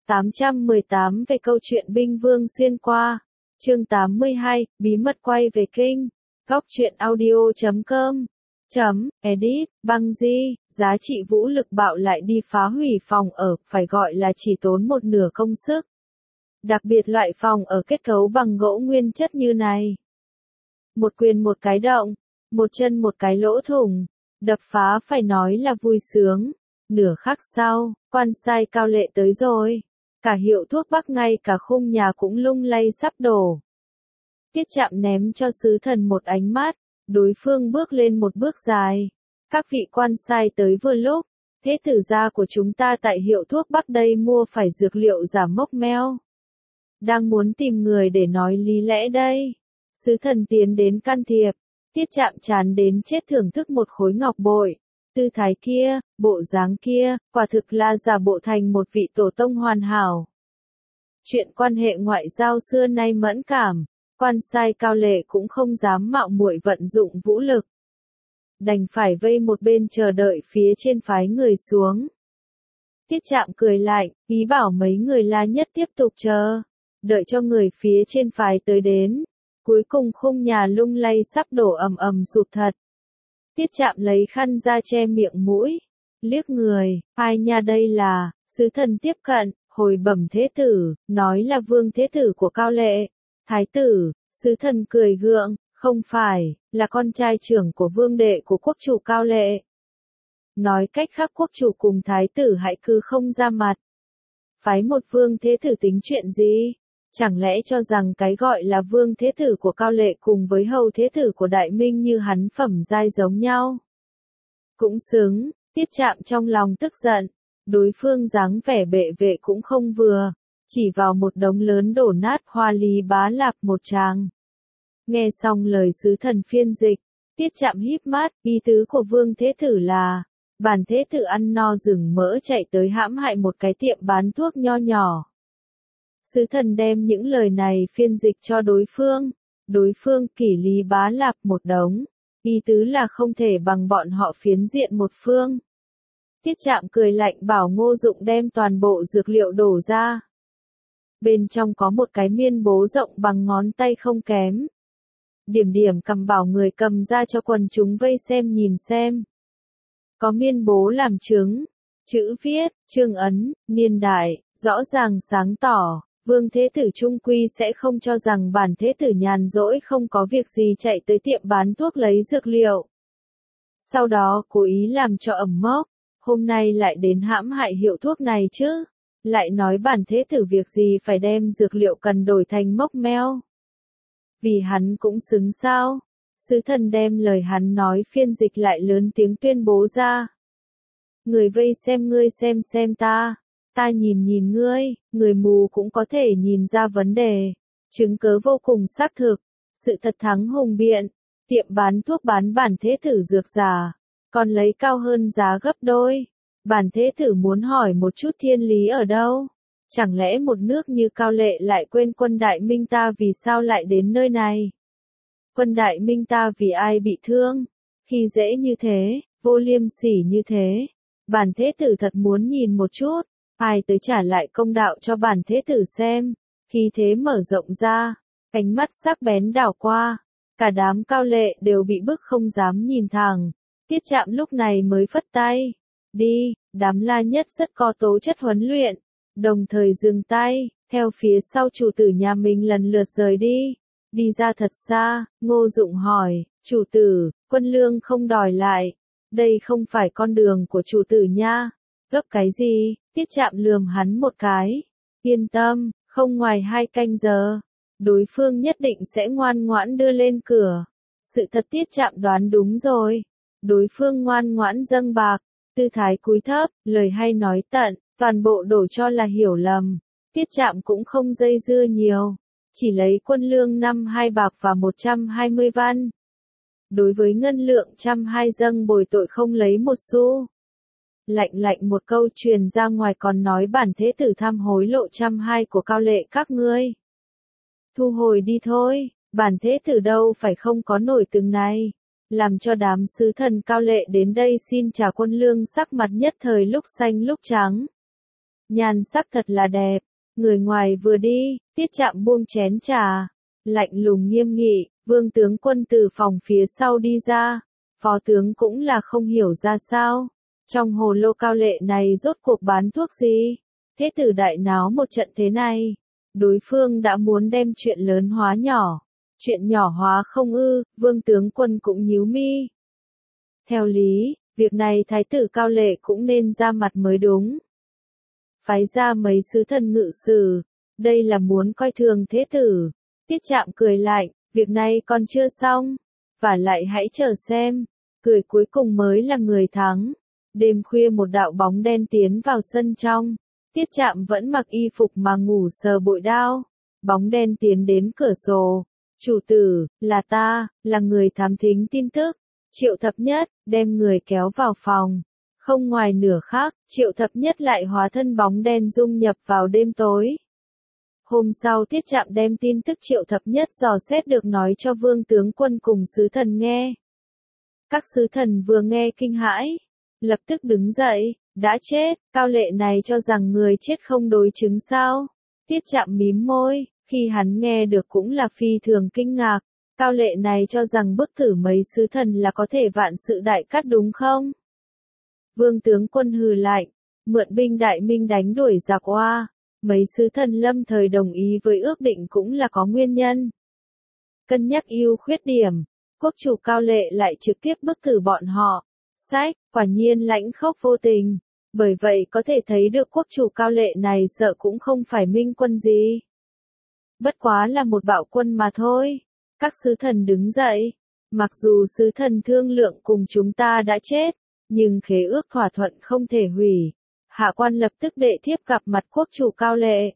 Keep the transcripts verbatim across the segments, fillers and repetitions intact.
tám trăm mười tám về câu chuyện binh vương xuyên qua. Chương tám mươi hai, bí mật quay về kinh. Góc truyện audio chấm com. Chấm, edit, băng di, giá trị vũ lực bạo lại đi phá hủy phòng ở, phải gọi là chỉ tốn một nửa công sức. Đặc biệt loại phòng ở kết cấu bằng gỗ nguyên chất như này. Một quyền một cái động, một chân một cái lỗ thủng, đập phá phải nói là vui sướng. Nửa khắc sau, quan sai Cao Lệ tới rồi. Cả hiệu thuốc bắc ngay cả khung nhà cũng lung lay sắp đổ. Tiết Trạm ném cho sứ thần một ánh mắt, đối phương bước lên một bước dài. Các vị quan sai tới vừa lúc, thế tử gia của chúng ta tại hiệu thuốc bắc đây mua phải dược liệu giả mốc meo. Đang muốn tìm người để nói lý lẽ đây. Sứ thần tiến đến can thiệp, Tiết Trạm chán đến chết thưởng thức một khối ngọc bội. Tư thái kia, bộ dáng kia, quả thực là giả bộ thành một vị tổ tông hoàn hảo. Chuyện quan hệ ngoại giao xưa nay mẫn cảm, quan sai Cao Lệ cũng không dám mạo muội vận dụng vũ lực. Đành phải vây một bên chờ đợi phía trên phái người xuống. Tiết Trạm cười lạnh, ý bảo mấy người La Nhất tiếp tục chờ, đợi cho người phía trên phái tới đến. Cuối cùng khung nhà lung lay sắp đổ ầm ầm sụp thật. Tiết Trạm lấy khăn ra che miệng mũi, liếc người, ai nha đây là, sứ thần tiếp cận, hồi bẩm thế tử, nói là vương thế tử của Cao Lệ. Thái tử, sứ thần cười gượng, không phải, là con trai trưởng của vương đệ của quốc chủ Cao Lệ. Nói cách khác quốc chủ cùng thái tử hãy cứ không ra mặt. Phái một vương thế tử tính chuyện gì? Chẳng lẽ cho rằng cái gọi là vương thế tử của Cao Lệ cùng với hầu thế tử của Đại Minh như hắn phẩm giai giống nhau? Cũng xứng, Tiết Trạm trong lòng tức giận, đối phương dáng vẻ bệ vệ cũng không vừa, chỉ vào một đống lớn đổ nát hoa lý bá lạp một tràng. Nghe xong lời sứ thần phiên dịch, Tiết Trạm híp mắt, ý tứ của vương thế tử là, bản thế tử ăn no rừng mỡ chạy tới hãm hại một cái tiệm bán thuốc nho nhỏ. Sứ thần đem những lời này phiên dịch cho đối phương, đối phương kỷ lý bá lạp một đống, ý tứ là không thể bằng bọn họ phiến diện một phương. Tiết Trạm cười lạnh bảo Ngô Dụng đem toàn bộ dược liệu đổ ra. Bên trong có một cái miên bố rộng bằng ngón tay không kém. Điểm điểm cầm bảo người cầm ra cho quần chúng vây xem nhìn xem. Có miên bố làm chứng, chữ viết, chương ấn, niên đại, rõ ràng sáng tỏ. Vương thế tử trung quy sẽ không cho rằng bản thế tử nhàn rỗi không có việc gì chạy tới tiệm bán thuốc lấy dược liệu. Sau đó cố ý làm cho ẩm mốc, hôm nay lại đến hãm hại hiệu thuốc này chứ, lại nói bản thế tử việc gì phải đem dược liệu cần đổi thành mốc meo. Vì hắn cũng xứng sao, sứ thần đem lời hắn nói phiên dịch lại lớn tiếng tuyên bố ra. Người vây xem ngươi xem xem ta. Ta nhìn nhìn ngươi, người mù cũng có thể nhìn ra vấn đề. Chứng cớ vô cùng xác thực. Sự thật thắng hùng biện. Tiệm bán thuốc bán bản thế tử dược giả. Còn lấy cao hơn giá gấp đôi. Bản thế tử muốn hỏi một chút thiên lý ở đâu? Chẳng lẽ một nước như Cao Lệ lại quên quân Đại Minh ta vì sao lại đến nơi này? Quân Đại Minh ta vì ai bị thương? Khi dễ như thế, vô liêm sỉ như thế. Bản thế tử thật muốn nhìn một chút. Ai tới trả lại công đạo cho bản thế tử xem, khi thế mở rộng ra, ánh mắt sắc bén đảo qua, cả đám Cao Lệ đều bị bức không dám nhìn thẳng. Tiết Trạm lúc này mới phất tay, đi, đám La Nhất rất có tố chất huấn luyện, đồng thời dừng tay, theo phía sau chủ tử nhà mình lần lượt rời đi, đi ra thật xa. Ngô Dụng hỏi, chủ tử, quân lương không đòi lại, đây không phải con đường của chủ tử nha, gấp cái gì? Tiết Trạm lườm hắn một cái. Yên tâm, không ngoài hai canh giờ, đối phương nhất định sẽ ngoan ngoãn đưa lên cửa. Sự thật Tiết Trạm đoán đúng rồi. Đối phương ngoan ngoãn dâng bạc, tư thái cúi thấp, lời hay nói tận, toàn bộ đổ cho là hiểu lầm. Tiết Trạm cũng không dây dưa nhiều, chỉ lấy quân lương năm hai bạc và một trăm hai mươi văn. Đối với ngân lượng trăm hai dâng bồi tội không lấy một xu. Lạnh lạnh một câu truyền ra ngoài còn nói bản thế tử tham hối lộ trăm hai của Cao Lệ các ngươi. Thu hồi đi thôi, bản thế tử đâu phải không có nổi từng này. Làm cho đám sứ thần Cao Lệ đến đây xin trả quân lương sắc mặt nhất thời lúc xanh lúc trắng. nhan sắc thật là đẹp. Người ngoài vừa đi, Tiết Trạm buông chén trà, lạnh lùng nghiêm nghị, Vương tướng quân từ phòng phía sau đi ra, phó tướng cũng là không hiểu ra sao. Trong hồ lô cao lệ này rốt cuộc bán thuốc gì? Thế tử đại náo một trận thế này, đối phương đã muốn đem chuyện lớn hóa nhỏ. Chuyện nhỏ hóa không ư, Vương tướng quân cũng nhíu mi. Theo lý, việc này thái tử cao lệ cũng nên ra mặt mới đúng. Phái ra mấy sứ thần ngự sử, đây là muốn coi thường thế tử. Tiết Trạm cười lạnh, việc này còn chưa xong, và lại hãy chờ xem, cười cuối cùng mới là người thắng. Đêm khuya một đạo bóng đen tiến vào sân trong, Tiết Trạm vẫn mặc y phục mà ngủ sờ bội đao. Bóng đen tiến đến cửa sổ, chủ tử, là ta, là người thám thính tin tức. Triệu Thập Nhất, đem người kéo vào phòng. Không ngoài nửa khác, Triệu Thập Nhất lại hóa thân bóng đen dung nhập vào đêm tối. Hôm sau Tiết Trạm đem tin tức Triệu Thập Nhất dò xét được nói cho Vương tướng quân cùng sứ thần nghe. Các sứ thần vừa nghe kinh hãi, lập tức đứng dậy, đã chết, cao lệ này cho rằng người chết không đối chứng sao? Tiết Trạm mím môi, khi hắn nghe được cũng là phi thường kinh ngạc, cao lệ này cho rằng bức tử mấy sứ thần là có thể vạn sự đại cát đúng không? Vương tướng quân hừ lạnh, mượn binh đại minh đánh đuổi giặc oa, mấy sứ thần lâm thời đồng ý với ước định cũng là có nguyên nhân. Cân nhắc ưu khuyết điểm, quốc chủ cao lệ lại trực tiếp bức tử bọn họ. Sách, quả nhiên lãnh khốc vô tình, bởi vậy có thể thấy được quốc chủ cao lệ này sợ cũng không phải minh quân gì. Bất quá là một bạo quân mà thôi. Các sứ thần đứng dậy, mặc dù sứ thần thương lượng cùng chúng ta đã chết, nhưng khế ước thỏa thuận không thể hủy. Hạ quan lập tức đệ thiếp gặp mặt quốc chủ cao lệ.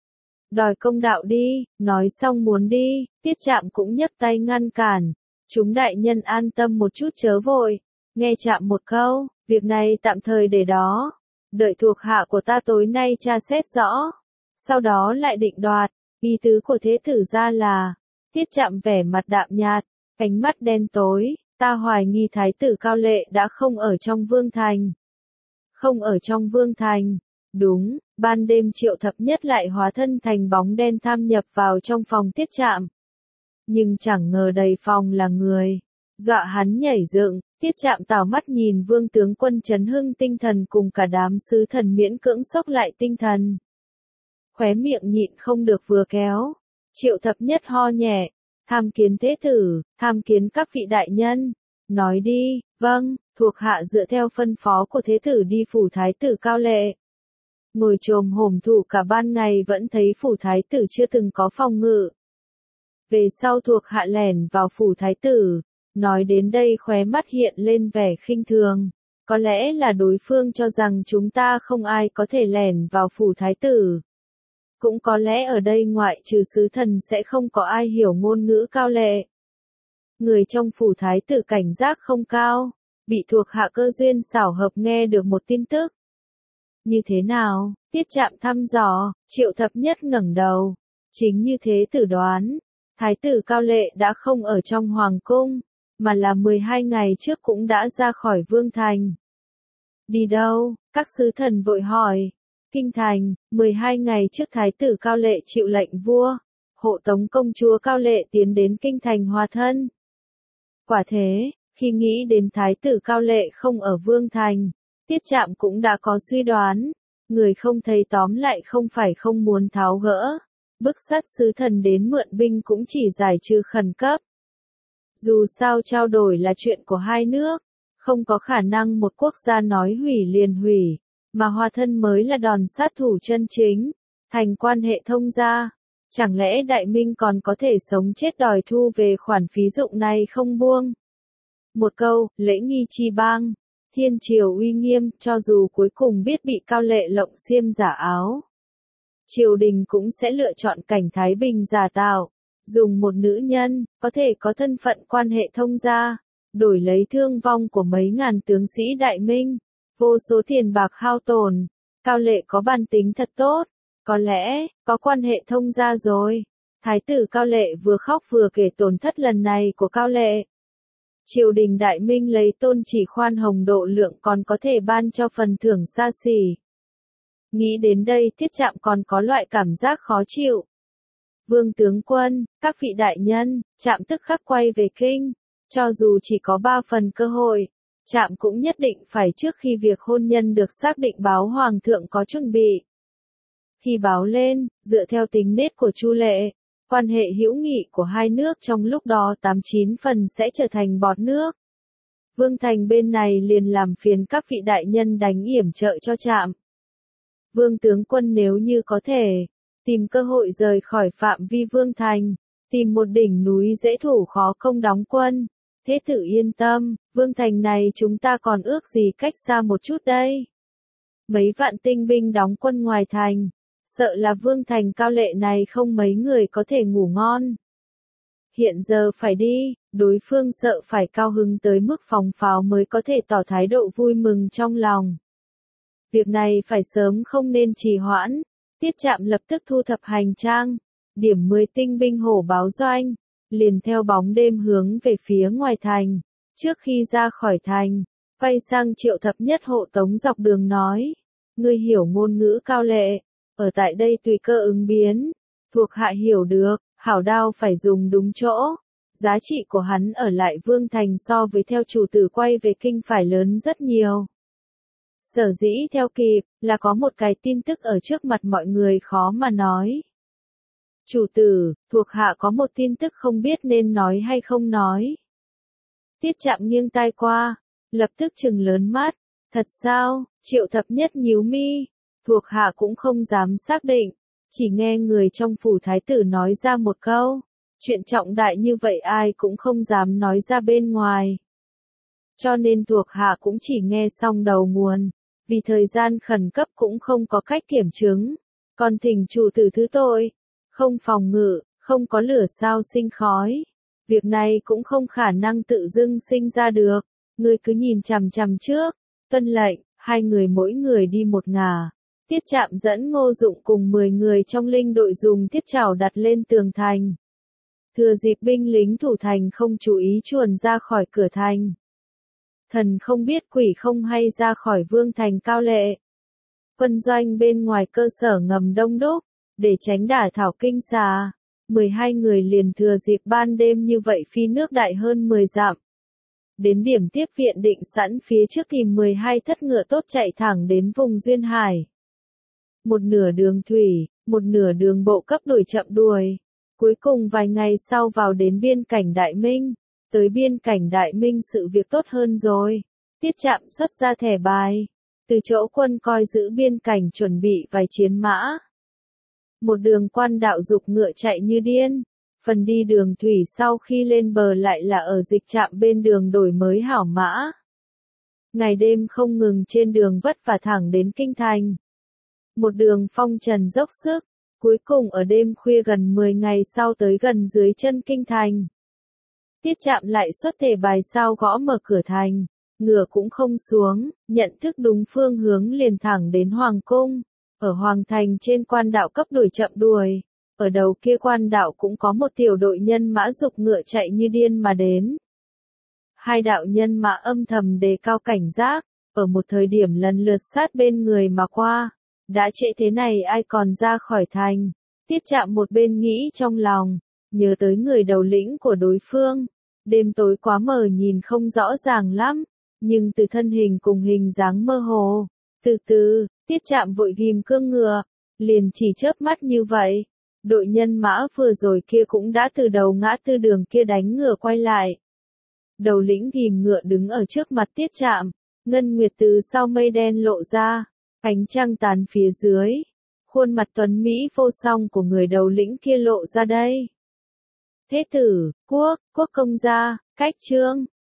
Đòi công đạo đi, nói xong muốn đi, Tiết Trạm cũng nhấc tay ngăn cản. Chúng đại nhân an tâm một chút chớ vội, nghe Trạm một câu, việc này tạm thời để đó. Đợi thuộc hạ của ta tối nay tra xét rõ, sau đó lại định đoạt. Ý tứ của thế tử ra là, Tiết Trạm vẻ mặt đạm nhạt, ánh mắt đen tối, ta hoài nghi thái tử cao lệ đã không ở trong vương thành. Không ở trong vương thành, đúng, ban đêm Triệu Thập Nhất lại hóa thân thành bóng đen tham nhập vào trong phòng Tiết Trạm. Nhưng chẳng ngờ đầy phòng là người, dọa hắn nhảy dựng, Tiết Trạm tảo mắt nhìn Vương tướng quân chấn hưng tinh thần cùng cả đám sứ thần miễn cưỡng sốc lại tinh thần. Khóe miệng nhịn không được vừa kéo. Triệu Thập Nhất ho nhẹ, tham kiến thế tử, tham kiến các vị đại nhân. Nói đi, vâng, thuộc hạ dựa theo phân phó của thế tử đi phủ thái tử cao lệ. Ngồi chồm hổm thủ cả ban ngày vẫn thấy phủ thái tử chưa từng có phòng ngự. Về sau thuộc hạ lẻn vào phủ thái tử, nói đến đây khóe mắt hiện lên vẻ khinh thường. Có lẽ là đối phương cho rằng chúng ta không ai có thể lẻn vào phủ thái tử. Cũng có lẽ ở đây ngoại trừ sứ thần sẽ không có ai hiểu ngôn ngữ cao lệ. Người trong phủ thái tử cảnh giác không cao, bị thuộc hạ cơ duyên xảo hợp nghe được một tin tức. Như thế nào? Tiết Trạm thăm dò, Triệu Thập Nhất ngẩng đầu. Chính như thế tử đoán, thái tử cao lệ đã không ở trong hoàng cung, mà là mười hai ngày trước cũng đã ra khỏi vương thành. Đi đâu? Các sứ thần vội hỏi. Kinh thành, mười hai ngày trước thái tử cao lệ chịu lệnh vua, hộ tống công chúa cao lệ tiến đến kinh thành hòa thân. Quả thế, khi nghĩ đến thái tử cao lệ không ở vương thành, Tiết Trạm cũng đã có suy đoán, người không thấy tóm lại không phải không muốn tháo gỡ, bức sát sứ thần đến mượn binh cũng chỉ giải trừ khẩn cấp. Dù sao trao đổi là chuyện của hai nước, không có khả năng một quốc gia nói hủy liền hủy. Mà hòa thân mới là đòn sát thủ chân chính, thành quan hệ thông gia. Chẳng lẽ Đại Minh còn có thể sống chết đòi thu về khoản phí dụng này không buông? Một câu, lễ nghi chi bang, thiên triều uy nghiêm, cho dù cuối cùng biết bị cao lệ lộng xiêm giả áo. Triều đình cũng sẽ lựa chọn cảnh thái bình giả tạo, dùng một nữ nhân, có thể có thân phận quan hệ thông gia, đổi lấy thương vong của mấy ngàn tướng sĩ Đại Minh. Vô số tiền bạc hao tổn, cao lệ có bản tính thật tốt, có lẽ, có quan hệ thông gia rồi. Thái tử cao lệ vừa khóc vừa kể tổn thất lần này của cao lệ. Triều đình Đại Minh lấy tôn chỉ khoan hồng độ lượng còn có thể ban cho phần thưởng xa xỉ. Nghĩ đến đây Tiết Trạm còn có loại cảm giác khó chịu. Vương tướng quân, các vị đại nhân, Trạm tức khắc quay về kinh. Cho dù chỉ có ba phần cơ hội, Trạm cũng nhất định phải trước khi việc hôn nhân được xác định báo Hoàng thượng có chuẩn bị. Khi báo lên, dựa theo tính nết của Chu Lệ, quan hệ hữu nghị của hai nước trong lúc đó tám chín phần sẽ trở thành bọt nước. Vương Thành bên này liền làm phiền các vị đại nhân đánh yểm trợ cho Trạm. Vương tướng quân nếu như có thể, tìm cơ hội rời khỏi phạm vi Vương Thành, tìm một đỉnh núi dễ thủ khó công đóng quân. Thế tử yên tâm, Vương Thành này chúng ta còn ước gì cách xa một chút đây. Mấy vạn tinh binh đóng quân ngoài thành, sợ là Vương Thành cao lệ này không mấy người có thể ngủ ngon. Hiện giờ phải đi, đối phương sợ phải cao hứng tới mức phòng pháo mới có thể tỏ thái độ vui mừng trong lòng. Việc này phải sớm không nên trì hoãn. Tiết Trạm lập tức thu thập hành trang, điểm mười tinh binh hổ báo doanh, liền theo bóng đêm hướng về phía ngoài thành. Trước khi ra khỏi thành, quay sang Triệu Thập Nhất hộ tống dọc đường nói, ngươi hiểu ngôn ngữ cao lệ, ở tại đây tùy cơ ứng biến, thuộc hạ hiểu được, hảo đao phải dùng đúng chỗ. Giá trị của hắn ở lại Vương Thành so với theo chủ tử quay về kinh phải lớn rất nhiều. Sở dĩ theo kịp, là có một cái tin tức ở trước mặt mọi người khó mà nói. Chủ tử, thuộc hạ có một tin tức không biết nên nói hay không nói. Tiết Trạm nghiêng tai qua, lập tức trừng lớn mắt. Thật sao? Triệu Thập Nhất nhíu mi. Thuộc hạ cũng không dám xác định, chỉ nghe người trong phủ thái tử nói ra một câu. Chuyện trọng đại như vậy ai cũng không dám nói ra bên ngoài. Cho nên thuộc hạ cũng chỉ nghe xong đầu nguồn, vì thời gian khẩn cấp cũng không có cách kiểm chứng. Còn thỉnh chủ tử thứ tội, không phòng ngự, không có lửa sao sinh khói. Việc này cũng không khả năng tự dưng sinh ra được, ngươi cứ nhìn chằm chằm trước. Tuân lệnh, hai người mỗi người đi một ngả. Tiết Trạm dẫn Ngô Dụng cùng mười người trong linh đội dùng thiết trảo đặt lên tường thành. Thừa dịp binh lính thủ thành không chú ý chuồn ra khỏi cửa thành. Thần không biết quỷ không hay ra khỏi Vương Thành cao lệ. Quân doanh bên ngoài cơ sở ngầm đông đúc, để tránh đả thảo kinh xà. mười hai người liền thừa dịp ban đêm như vậy phi nước đại hơn mười dặm. Đến điểm tiếp viện định sẵn phía trước thì mười hai thất ngựa tốt chạy thẳng đến vùng Duyên Hải. Một nửa đường thủy, một nửa đường bộ cấp đuổi chậm đuổi. Cuối cùng vài ngày sau vào đến biên cảnh Đại Minh. Tới biên cảnh Đại Minh sự việc tốt hơn rồi. Tiết Trạm xuất ra thẻ bài. Từ chỗ quân coi giữ biên cảnh chuẩn bị vài chiến mã. Một đường quan đạo dục ngựa chạy như điên. Phần đi đường thủy sau khi lên bờ lại là ở dịch trạm bên đường đổi mới hảo mã. Ngày đêm không ngừng trên đường vất vả thẳng đến kinh thành. Một đường phong trần dốc sức, cuối cùng ở đêm khuya gần mười ngày sau tới gần dưới chân kinh thành. Tiết Trạm lại xuất thẻ bài sao gõ mở cửa thành, ngựa cũng không xuống, nhận thức đúng phương hướng liền thẳng đến Hoàng cung. Ở Hoàng thành trên quan đạo cấp đuổi chậm đuổi, ở đầu kia quan đạo cũng có một tiểu đội nhân mã dục ngựa chạy như điên mà đến. Hai đạo nhân mã âm thầm đề cao cảnh giác, ở một thời điểm lần lượt sát bên người mà qua. Đã trễ thế này ai còn ra khỏi thành. Tiết Trạm một bên nghĩ trong lòng, nhớ tới người đầu lĩnh của đối phương. Đêm tối quá mờ nhìn không rõ ràng lắm, nhưng từ thân hình cùng hình dáng mơ hồ. Từ từ, Tiết Trạm vội ghim cương ngựa, liền chỉ chớp mắt như vậy. Đội nhân mã vừa rồi kia cũng đã từ đầu ngã tư đường kia đánh ngựa quay lại. Đầu lĩnh ghim ngựa đứng ở trước mặt Tiết Trạm, ngân nguyệt từ sau mây đen lộ ra. Ánh trăng tàn phía dưới, khuôn mặt tuấn Mỹ vô song của người đầu lĩnh kia lộ ra đây. Thế tử, quốc, quốc công gia, cách trương,